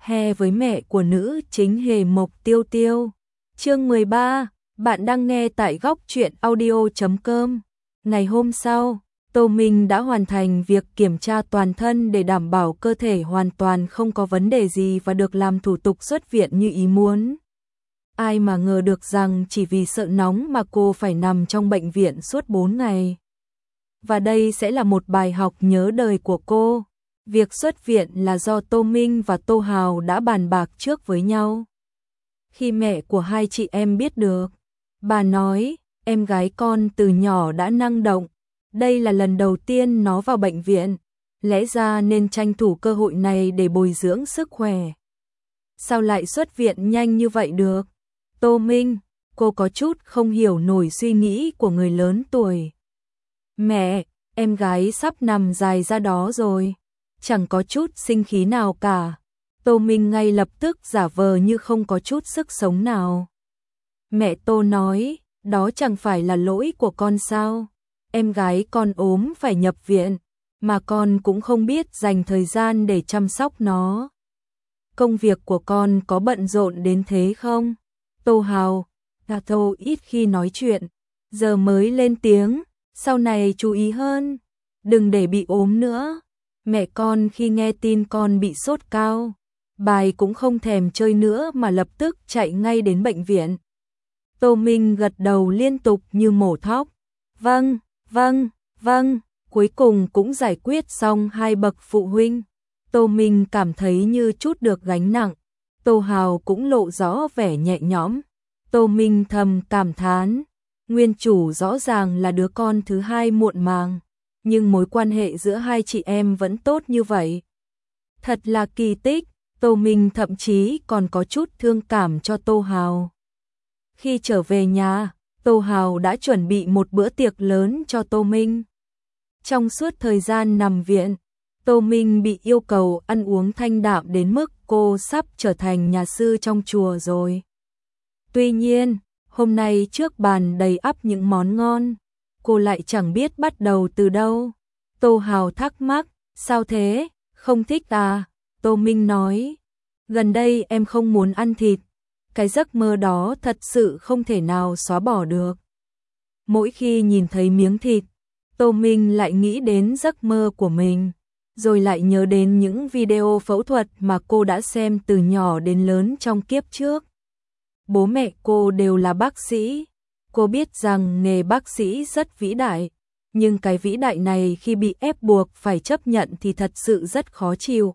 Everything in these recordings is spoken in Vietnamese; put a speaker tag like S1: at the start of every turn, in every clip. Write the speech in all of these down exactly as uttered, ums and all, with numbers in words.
S1: He với mẹ của nữ chính Hề Mộc Tiêu Tiêu. Chương mười ba, bạn đang nghe tại góc truyện audio chấm com. Ngày hôm sau, Tô Minh đã hoàn thành việc kiểm tra toàn thân để đảm bảo cơ thể hoàn toàn không có vấn đề gì và được làm thủ tục xuất viện như ý muốn. Ai mà ngờ được rằng chỉ vì sợ nóng mà cô phải nằm trong bệnh viện suốt bốn ngày. Và đây sẽ là một bài học nhớ đời của cô. Việc xuất viện là do Tô Minh và Tô Hào đã bàn bạc trước với nhau. Khi mẹ của hai chị em biết được, bà nói, em gái con từ nhỏ đã năng động. Đây là lần đầu tiên nó vào bệnh viện, lẽ ra nên tranh thủ cơ hội này để bồi dưỡng sức khỏe. Sao lại xuất viện nhanh như vậy được? Tô Minh, cô có chút không hiểu nổi suy nghĩ của người lớn tuổi. Mẹ, em gái sắp nằm dài ra đó rồi. Chẳng có chút sinh khí nào cả. Tô Minh ngay lập tức giả vờ như không có chút sức sống nào. Mẹ Tô nói, đó chẳng phải là lỗi của con sao? Em gái con ốm phải nhập viện, mà con cũng không biết dành thời gian để chăm sóc nó. Công việc của con có bận rộn đến thế không? Tô Hào, Gà Tô ít khi nói chuyện, giờ mới lên tiếng, sau này chú ý hơn, đừng để bị ốm nữa. Mẹ con khi nghe tin con bị sốt cao, bài cũng không thèm chơi nữa mà lập tức chạy ngay đến bệnh viện. Tô Minh gật đầu liên tục như mổ thóc. Vâng, vâng, vâng, cuối cùng cũng giải quyết xong hai bậc phụ huynh. Tô Minh cảm thấy như chút được gánh nặng. Tô Hào cũng lộ rõ vẻ nhẹ nhõm. Tô Minh thầm cảm thán, nguyên chủ rõ ràng là đứa con thứ hai muộn màng, nhưng mối quan hệ giữa hai chị em vẫn tốt như vậy. Thật là kỳ tích. Tô Minh thậm chí còn có chút thương cảm cho Tô Hào. Khi trở về nhà, Tô Hào đã chuẩn bị một bữa tiệc lớn cho Tô Minh. Trong suốt thời gian nằm viện, Tô Minh bị yêu cầu ăn uống thanh đạm đến mức cô sắp trở thành nhà sư trong chùa rồi. Tuy nhiên, hôm nay trước bàn đầy ắp những món ngon, cô lại chẳng biết bắt đầu từ đâu. Tô Hào thắc mắc, sao thế, không thích à? Tô Minh nói, gần đây em không muốn ăn thịt, cái giấc mơ đó thật sự không thể nào xóa bỏ được. Mỗi khi nhìn thấy miếng thịt, Tô Minh lại nghĩ đến giấc mơ của mình, rồi lại nhớ đến những video phẫu thuật mà cô đã xem từ nhỏ đến lớn trong kiếp trước. Bố mẹ cô đều là bác sĩ. Cô biết rằng nghề bác sĩ rất vĩ đại, nhưng cái vĩ đại này khi bị ép buộc phải chấp nhận thì thật sự rất khó chịu.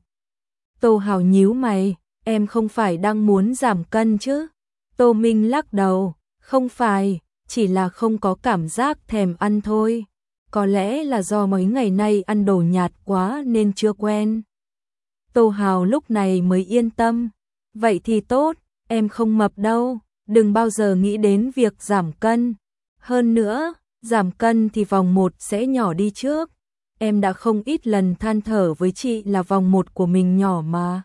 S1: Tô Hào nhíu mày, em không phải đang muốn giảm cân chứ? Tô Minh lắc đầu, không phải, chỉ là không có cảm giác thèm ăn thôi. Có lẽ là do mấy ngày nay ăn đồ nhạt quá nên chưa quen. Tô Hào lúc này mới yên tâm. Vậy thì tốt, em không mập đâu, đừng bao giờ nghĩ đến việc giảm cân. Hơn nữa, giảm cân thì vòng một sẽ nhỏ đi trước. Em đã không ít lần than thở với chị là vòng một của mình nhỏ mà.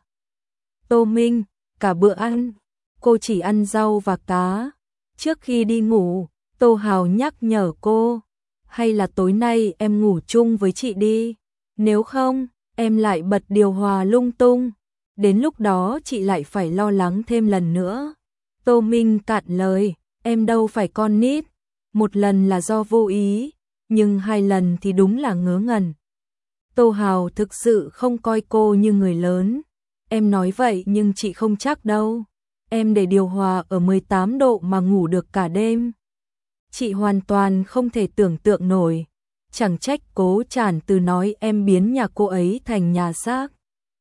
S1: Tô Minh, cả bữa ăn, cô chỉ ăn rau và cá. Trước khi đi ngủ, Tô Hào nhắc nhở cô, hay là tối nay em ngủ chung với chị đi. Nếu không, em lại bật điều hòa lung tung. Đến lúc đó chị lại phải lo lắng thêm lần nữa. Tô Minh cạn lời, em đâu phải con nít. Một lần là do vô ý, nhưng hai lần thì đúng là ngớ ngẩn. Tô Hào thực sự không coi cô như người lớn. Em nói vậy nhưng chị không chắc đâu. Em để điều hòa ở mười tám độ mà ngủ được cả đêm. Chị hoàn toàn không thể tưởng tượng nổi. Chẳng trách Cố Trản Từ nói em biến nhà cô ấy thành nhà xác.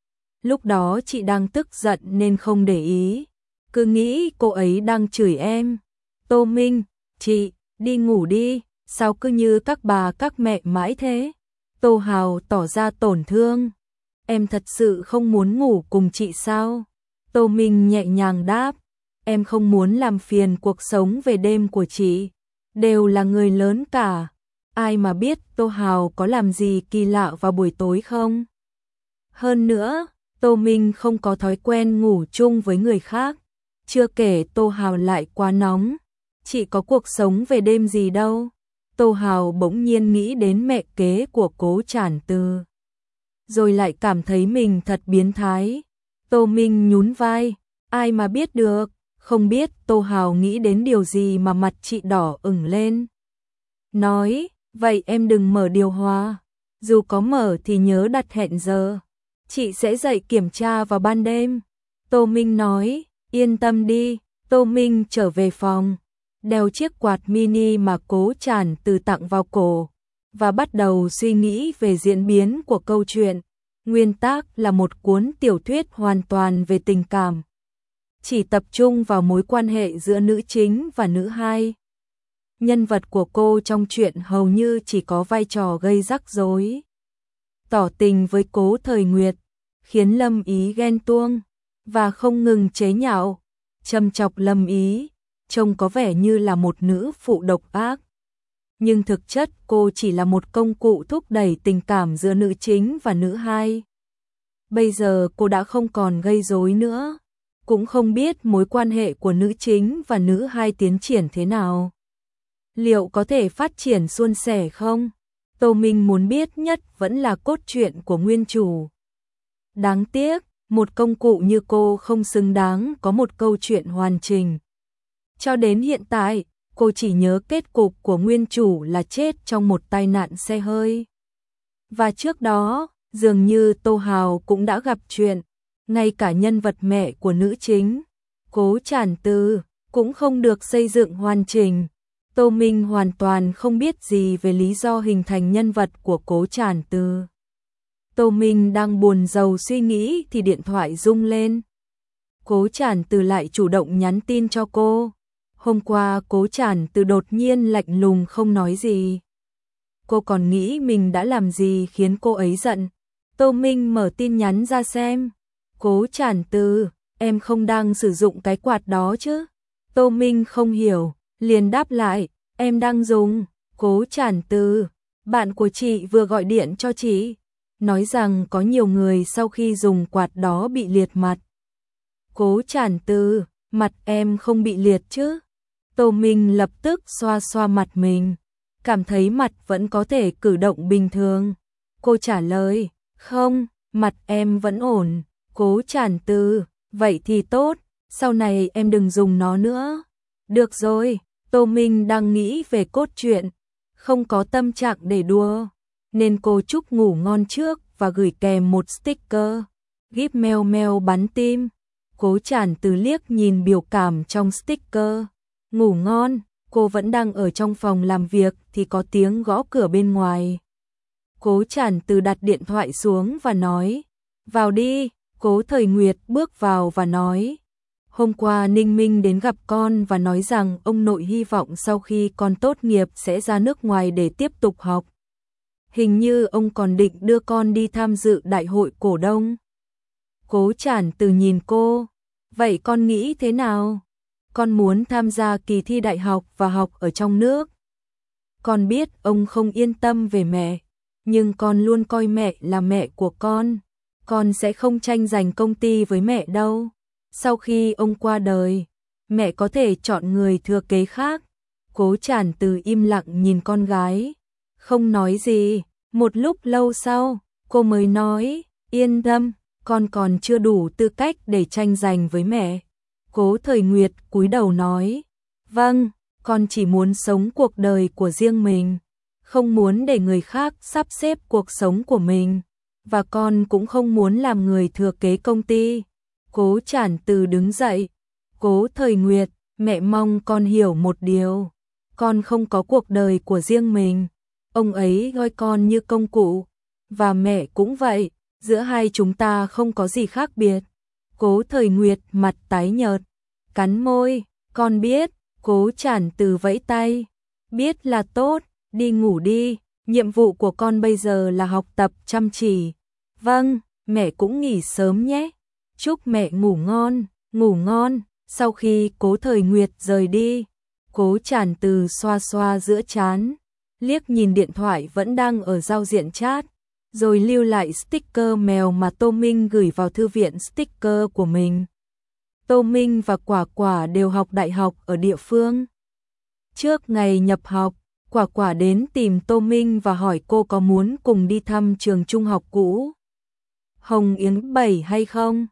S1: Lúc đó chị đang tức giận nên không để ý, cứ nghĩ cô ấy đang chửi em. Tô Minh, chị, đi ngủ đi, sao cứ như các bà các mẹ mãi thế? Tô Hào tỏ ra tổn thương. Em thật sự không muốn ngủ cùng chị sao? Tô Minh nhẹ nhàng đáp, em không muốn làm phiền cuộc sống về đêm của chị. Đều là người lớn cả. Ai mà biết Tô Hào có làm gì kỳ lạ vào buổi tối không? Hơn nữa, Tô Minh không có thói quen ngủ chung với người khác. Chưa kể Tô Hào lại quá nóng. Chị có cuộc sống về đêm gì đâu. Tô Hào bỗng nhiên nghĩ đến mẹ kế của Cố Trản Từ. Rồi lại cảm thấy mình thật biến thái. Tô Minh nhún vai, ai mà biết được, không biết Tô Hào nghĩ đến điều gì mà mặt chị đỏ ửng lên. Nói, vậy em đừng mở điều hòa, dù có mở thì nhớ đặt hẹn giờ, chị sẽ dậy kiểm tra vào ban đêm. Tô Minh nói, yên tâm đi. Tô Minh trở về phòng, đeo chiếc quạt mini mà Cố Tràn Từ tặng vào cổ, và bắt đầu suy nghĩ về diễn biến của câu chuyện. Nguyên tác là một cuốn tiểu thuyết hoàn toàn về tình cảm, chỉ tập trung vào mối quan hệ giữa nữ chính và nữ hai. Nhân vật của cô trong truyện hầu như chỉ có vai trò gây rắc rối, tỏ tình với Cố Thời Nguyệt, khiến Lâm Ý ghen tuông, và không ngừng chế nhạo, châm chọc Lâm Ý, trông có vẻ như là một nữ phụ độc ác. Nhưng thực chất cô chỉ là một công cụ thúc đẩy tình cảm giữa nữ chính và nữ hai. Bây giờ cô đã không còn gây rối nữa, cũng không biết mối quan hệ của nữ chính và nữ hai tiến triển thế nào. Liệu có thể phát triển suôn sẻ không? Tô Minh muốn biết nhất vẫn là cốt truyện của nguyên chủ. Đáng tiếc, một công cụ như cô không xứng đáng có một câu chuyện hoàn chỉnh. Cho đến hiện tại, cô chỉ nhớ kết cục của nguyên chủ là chết trong một tai nạn xe hơi. Và trước đó, dường như Tô Hào cũng đã gặp chuyện, ngay cả nhân vật mẹ của nữ chính, Cố Tràn Từ, cũng không được xây dựng hoàn chỉnh. Tô Minh hoàn toàn không biết gì về lý do hình thành nhân vật của Cố Tràn Từ. Tô Minh đang buồn rầu suy nghĩ thì điện thoại rung lên. Cố Tràn Từ lại chủ động nhắn tin cho cô. Hôm qua Cố Tràn Từ đột nhiên lạnh lùng không nói gì. Cô còn nghĩ mình đã làm gì khiến cô ấy giận. Tô Minh mở tin nhắn ra xem. Cố Tràn Từ, em không đang sử dụng cái quạt đó chứ? Tô Minh không hiểu, liền đáp lại, em đang dùng. Cố Tràn Từ, bạn của chị vừa gọi điện cho chị, nói rằng có nhiều người sau khi dùng quạt đó bị liệt mặt. Cố Tràn Từ, mặt em không bị liệt chứ? Tô Minh lập tức xoa xoa mặt mình, cảm thấy mặt vẫn có thể cử động bình thường. Cô trả lời, không, mặt em vẫn ổn. Cố Tràn Từ, vậy thì tốt, sau này em đừng dùng nó nữa. Được rồi, Tô Minh đang nghĩ về cốt truyện, không có tâm trạng để đùa, nên cô chúc ngủ ngon trước và gửi kèm một sticker, gif meo meo bắn tim. Cố Tràn Từ liếc nhìn biểu cảm trong sticker, ngủ ngon. Cô vẫn đang ở trong phòng làm việc thì có tiếng gõ cửa bên ngoài. Cố Tràn Từ đặt điện thoại xuống và nói, vào đi. Cố Thời Nguyệt bước vào và nói, hôm qua Ninh Minh đến gặp con và nói rằng ông nội hy vọng sau khi con tốt nghiệp sẽ ra nước ngoài để tiếp tục học. Hình như ông còn định đưa con đi tham dự đại hội cổ đông. Cố Tràn Từ nhìn cô, vậy con nghĩ thế nào? Con muốn tham gia kỳ thi đại học và học ở trong nước. Con biết ông không yên tâm về mẹ, nhưng con luôn coi mẹ là mẹ của con. Con sẽ không tranh giành công ty với mẹ đâu. Sau khi ông qua đời, mẹ có thể chọn người thừa kế khác. Cố Tràn Từ im lặng nhìn con gái, không nói gì. Một lúc lâu sau, cô mới nói, yên tâm, con còn chưa đủ tư cách để tranh giành với mẹ. Cố Thời Nguyệt cúi đầu nói, vâng, con chỉ muốn sống cuộc đời của riêng mình, không muốn để người khác sắp xếp cuộc sống của mình. Và con cũng không muốn làm người thừa kế công ty. Cố Tràn Từ đứng dậy. Cố Thời Nguyệt, mẹ mong con hiểu một điều. Con không có cuộc đời của riêng mình. Ông ấy coi con như công cụ. Và mẹ cũng vậy. Giữa hai chúng ta không có gì khác biệt. Cố Thời Nguyệt mặt tái nhợt, cắn môi. Con biết. Cố Tràn Từ vẫy tay. Biết là tốt, đi ngủ đi. Nhiệm vụ của con bây giờ là học tập chăm chỉ. Vâng, mẹ cũng nghỉ sớm nhé. Chúc mẹ ngủ ngon, ngủ ngon. Sau khi Cố Thời Nguyệt rời đi, Cố Tràn Từ xoa xoa giữa trán, liếc nhìn điện thoại vẫn đang ở giao diện chat, rồi lưu lại sticker mèo mà Tô Minh gửi vào thư viện sticker của mình. Tô Minh và Quả Quả đều học đại học ở địa phương. Trước ngày nhập học, Quả Quả đến tìm Tô Minh và hỏi cô có muốn cùng đi thăm trường trung học cũ Hồng Yến bảy hay không.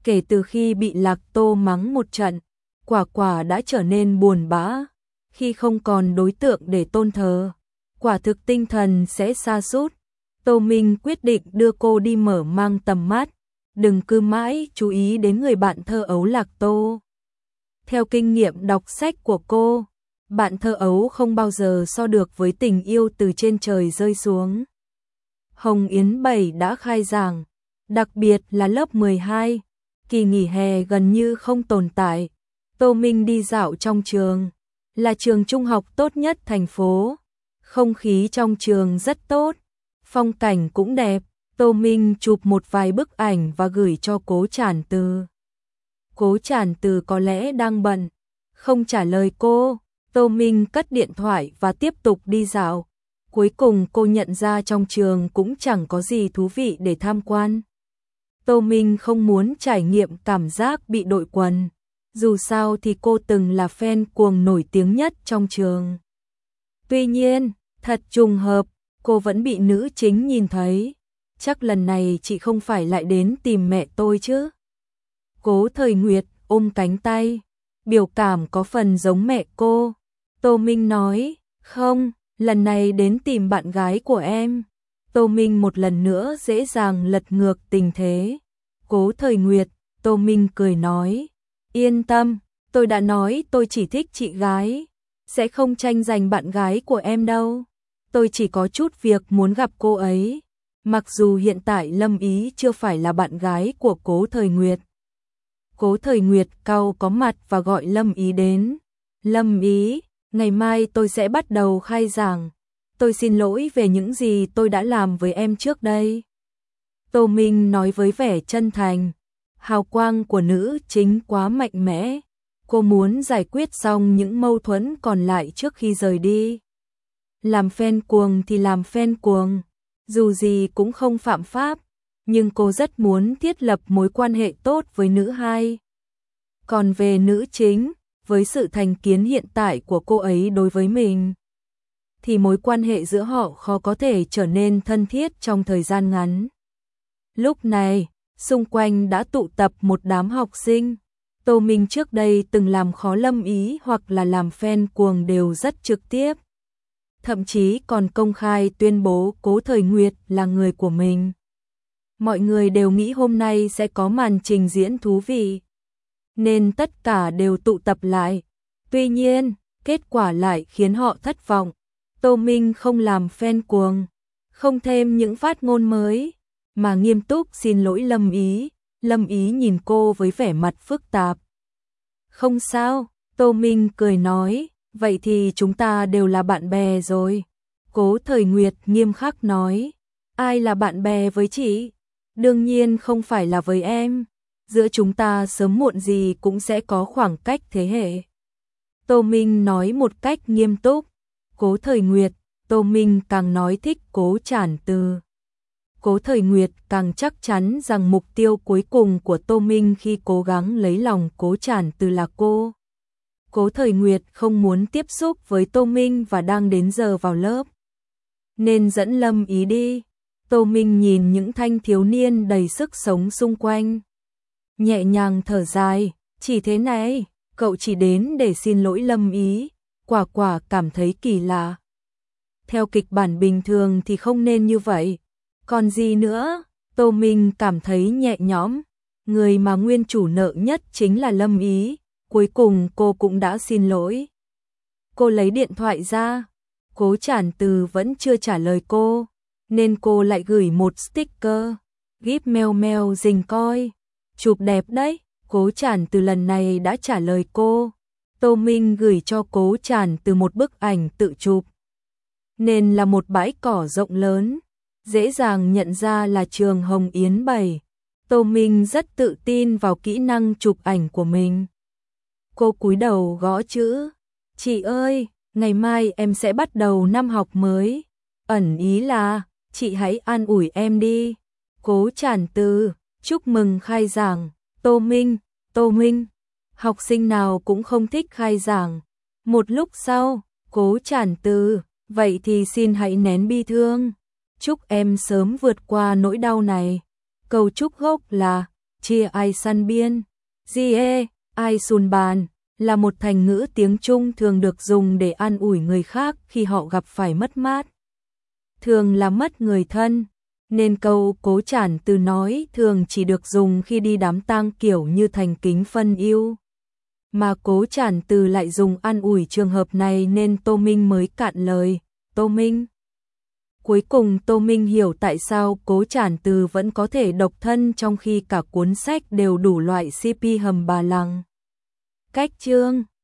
S1: Kể từ khi bị Lạc Tô mắng một trận, Quả Quả đã trở nên buồn bã, khi không còn đối tượng để tôn thờ, quả thực tinh thần sẽ sa sút. Tô Minh quyết định đưa cô đi mở mang tầm mắt, đừng cứ mãi chú ý đến người bạn thơ ấu Lạc Tô. Theo kinh nghiệm đọc sách của cô, bạn thơ ấu không bao giờ so được với tình yêu từ trên trời rơi xuống. Hồng Yến bảy đã khai giảng, đặc biệt là lớp mười hai, kỳ nghỉ hè gần như không tồn tại. Tô Minh đi dạo trong trường, là trường trung học tốt nhất thành phố. Không khí trong trường rất tốt, phong cảnh cũng đẹp. Tô Minh chụp một vài bức ảnh và gửi cho Cố Trản Từ. Cố Trản Từ có lẽ đang bận, không trả lời cô. Tô Minh cất điện thoại và tiếp tục đi dạo. Cuối cùng cô nhận ra trong trường cũng chẳng có gì thú vị để tham quan. Tô Minh không muốn trải nghiệm cảm giác bị đội quần. Dù sao thì cô từng là fan cuồng nổi tiếng nhất trong trường. Tuy nhiên, thật trùng hợp, cô vẫn bị nữ chính nhìn thấy. Chắc lần này chị không phải lại đến tìm mẹ tôi chứ? Cố Thời Nguyệt ôm cánh tay, biểu cảm có phần giống mẹ cô. Tô Minh nói, không, lần này đến tìm bạn gái của em. Tô Minh một lần nữa dễ dàng lật ngược tình thế. Cố Thời Nguyệt, Tô Minh cười nói, yên tâm, tôi đã nói tôi chỉ thích chị gái, sẽ không tranh giành bạn gái của em đâu. Tôi chỉ có chút việc muốn gặp cô ấy. Mặc dù hiện tại Lâm Ý chưa phải là bạn gái của Cố Thời Nguyệt. Cố Thời Nguyệt cau có mặt và gọi Lâm Ý đến. Lâm Ý, ngày mai tôi sẽ bắt đầu khai giảng. Tôi xin lỗi về những gì tôi đã làm với em trước đây. Tô Minh nói với vẻ chân thành. Hào quang của nữ chính quá mạnh mẽ. Cô muốn giải quyết xong những mâu thuẫn còn lại trước khi rời đi. Làm fan cuồng thì làm fan cuồng. Dù gì cũng không phạm pháp, nhưng cô rất muốn thiết lập mối quan hệ tốt với nữ hai. Còn về nữ chính, với sự thành kiến hiện tại của cô ấy đối với mình, thì mối quan hệ giữa họ khó có thể trở nên thân thiết trong thời gian ngắn. Lúc này, xung quanh đã tụ tập một đám học sinh. Tô Minh trước đây từng làm khó Lâm Ý hoặc là làm fan cuồng đều rất trực tiếp. Thậm chí còn công khai tuyên bố Cố Thời Nguyệt là người của mình. Mọi người đều nghĩ hôm nay sẽ có màn trình diễn thú vị, nên tất cả đều tụ tập lại. Tuy nhiên, kết quả lại khiến họ thất vọng. Tô Minh không làm fan cuồng, không thêm những phát ngôn mới, mà nghiêm túc xin lỗi Lâm Ý. Lâm Ý nhìn cô với vẻ mặt phức tạp. Không sao, Tô Minh cười nói, vậy thì chúng ta đều là bạn bè rồi. Cố Thời Nguyệt nghiêm khắc nói, ai là bạn bè với chị? Đương nhiên không phải là với em. Giữa chúng ta sớm muộn gì cũng sẽ có khoảng cách thế hệ. Tô Minh nói một cách nghiêm túc. Cố Thời Nguyệt, Tô Minh càng nói thích Cố Trản Từ. Cố Thời Nguyệt càng chắc chắn rằng mục tiêu cuối cùng của Tô Minh khi cố gắng lấy lòng Cố Trản Từ là cô. Cố Thời Nguyệt không muốn tiếp xúc với Tô Minh và đang đến giờ vào lớp, nên dẫn Lâm Ý đi. Tô Minh nhìn những thanh thiếu niên đầy sức sống xung quanh, nhẹ nhàng thở dài, chỉ thế này, cậu chỉ đến để xin lỗi Lâm Ý. Quả Quả cảm thấy kỳ lạ. Theo kịch bản bình thường thì không nên như vậy. Còn gì nữa? Tô Minh cảm thấy nhẹ nhõm. Người mà nguyên chủ nợ nhất chính là Lâm Ý. Cuối cùng cô cũng đã xin lỗi. Cô lấy điện thoại ra. Cố Trản Từ vẫn chưa trả lời cô, nên cô lại gửi một sticker. Gíp meo meo rình coi. Chụp đẹp đấy. Cố Trản Từ lần này đã trả lời cô. Tô Minh gửi cho Cố Trản Từ một bức ảnh tự chụp, nên là một bãi cỏ rộng lớn, dễ dàng nhận ra là trường Hồng Yến bảy. Tô Minh rất tự tin vào kỹ năng chụp ảnh của mình. Cô cúi đầu gõ chữ, chị ơi, ngày mai em sẽ bắt đầu năm học mới. Ẩn ý là, chị hãy an ủi em đi. Cố Trản Từ, chúc mừng khai giảng. Tô Minh, Tô Minh. Học sinh nào cũng không thích khai giảng. Một lúc sau, Cố Trản Từ, vậy thì xin hãy nén bi thương. Chúc em sớm vượt qua nỗi đau này. Câu chúc gốc là, chia ai săn biên, Gie, ai sùn bàn, là một thành ngữ tiếng Trung thường được dùng để an ủi người khác khi họ gặp phải mất mát. Thường là mất người thân, nên câu cố trản từ nói thường chỉ được dùng khi đi đám tang kiểu như thành kính phân yêu. Mà cố trản từ lại dùng an ủi trường hợp này nên Tô Minh mới cạn lời, Tô Minh. Cuối cùng Tô Minh hiểu tại sao cố trản từ vẫn có thể độc thân trong khi cả cuốn sách đều đủ loại xê pê hầm bà lằng. Cách chương